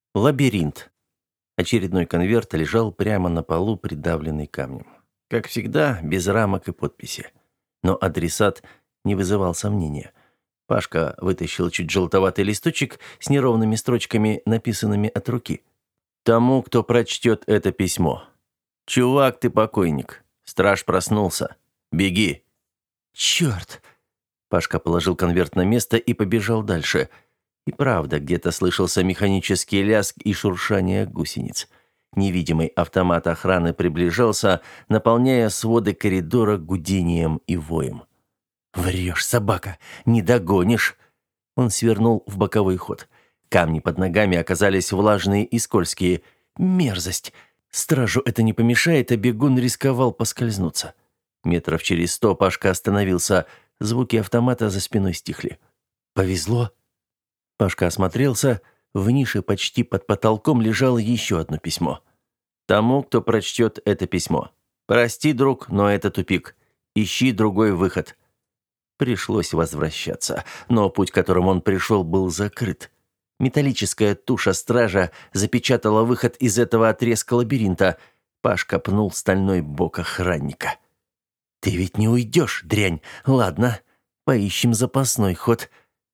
Лабиринт. Очередной конверт лежал прямо на полу, придавленный камнем. Как всегда, без рамок и подписи. Но адресат не вызывал сомнения. Пашка вытащил чуть желтоватый листочек с неровными строчками, написанными от руки. «Тому, кто прочтет это письмо. Чувак, ты покойник. Страж проснулся. Беги!» «Черт!» Пашка положил конверт на место и побежал дальше. И правда, где-то слышался механический лязг и шуршание гусениц. Невидимый автомат охраны приближался, наполняя своды коридора гудением и воем. «Врешь, собака! Не догонишь!» Он свернул в боковой ход. Камни под ногами оказались влажные и скользкие. Мерзость! Стражу это не помешает, а бегун рисковал поскользнуться. Метров через 100 Пашка остановился. Звуки автомата за спиной стихли. «Повезло?» Пашка осмотрелся. В нише почти под потолком лежало еще одно письмо. «Тому, кто прочтет это письмо. Прости, друг, но это тупик. Ищи другой выход». Пришлось возвращаться, но путь, которым он пришел, был закрыт. Металлическая туша стража запечатала выход из этого отрезка лабиринта. Пашка пнул стальной бок охранника. «Ты ведь не уйдешь, дрянь. Ладно, поищем запасной ход».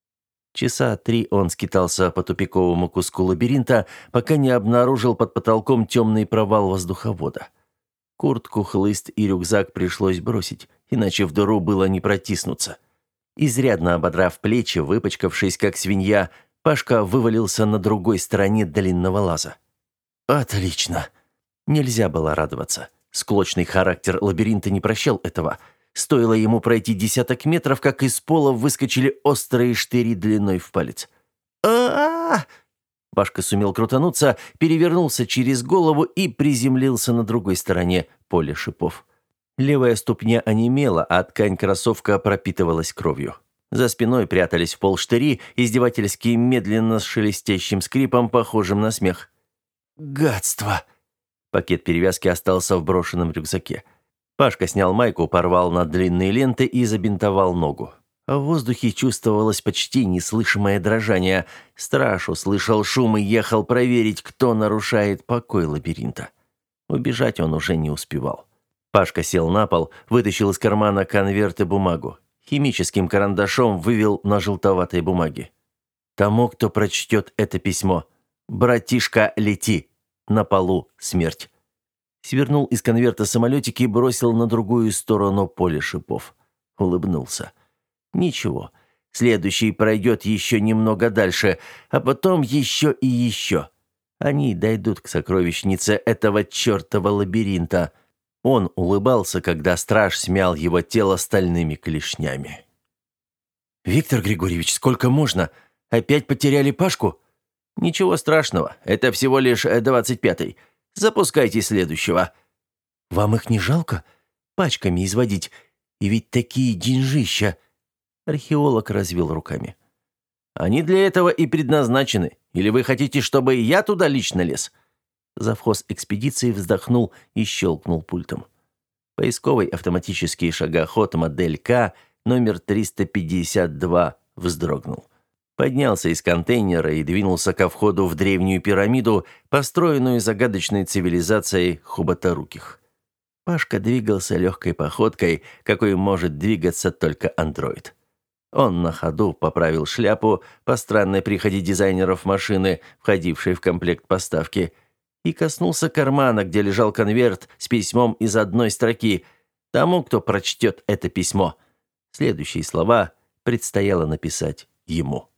Часа 3 он скитался по тупиковому куску лабиринта, пока не обнаружил под потолком темный провал воздуховода. Куртку, хлыст и рюкзак пришлось бросить, иначе в дыру было не протиснуться. Изрядно ободрав плечи, выпачкавшись как свинья, Пашка вывалился на другой стороне длинного лаза. «Отлично!» Нельзя было радоваться. Склочный характер лабиринта не прощал этого. Стоило ему пройти десяток метров, как из пола выскочили острые штыри длиной в палец. «А-а-а!» Пашка сумел крутануться, перевернулся через голову и приземлился на другой стороне поля шипов. Левая ступня онемела, а ткань кроссовка пропитывалась кровью. За спиной прятались в пол штыри, издевательски медленно с шелестящим скрипом, похожим на смех. «Гадство!» Пакет перевязки остался в брошенном рюкзаке. Пашка снял майку, порвал на длинные ленты и забинтовал ногу. В воздухе чувствовалось почти неслышимое дрожание. Страж услышал шум и ехал проверить, кто нарушает покой лабиринта. Убежать он уже не успевал. Пашка сел на пол, вытащил из кармана конверт и бумагу. Химическим карандашом вывел на желтоватой бумаге. «Тому, кто прочтет это письмо. Братишка, лети. На полу смерть». Свернул из конверта самолетик и бросил на другую сторону поля шипов. Улыбнулся. «Ничего. Следующий пройдет еще немного дальше, а потом еще и еще. Они дойдут к сокровищнице этого чертова лабиринта». Он улыбался, когда страж смял его тело стальными клешнями. «Виктор Григорьевич, сколько можно? Опять потеряли Пашку?» «Ничего страшного. Это всего лишь 25-й. Запускайте следующего». «Вам их не жалко? Пачками изводить. И ведь такие деньжища!» Археолог развел руками. «Они для этого и предназначены. Или вы хотите, чтобы я туда лично лез?» Завхоз экспедиции вздохнул и щелкнул пультом. Поисковый автоматический шагоход модель К, номер 352, вздрогнул. Поднялся из контейнера и двинулся ко входу в древнюю пирамиду, построенную загадочной цивилизацией хуботоруких. Пашка двигался легкой походкой, какой может двигаться только андроид. Он на ходу поправил шляпу по странной приходе дизайнеров машины, входившей в комплект поставки, и коснулся кармана, где лежал конверт с письмом из одной строки. Тому, кто прочтет это письмо. Следующие слова предстояло написать ему.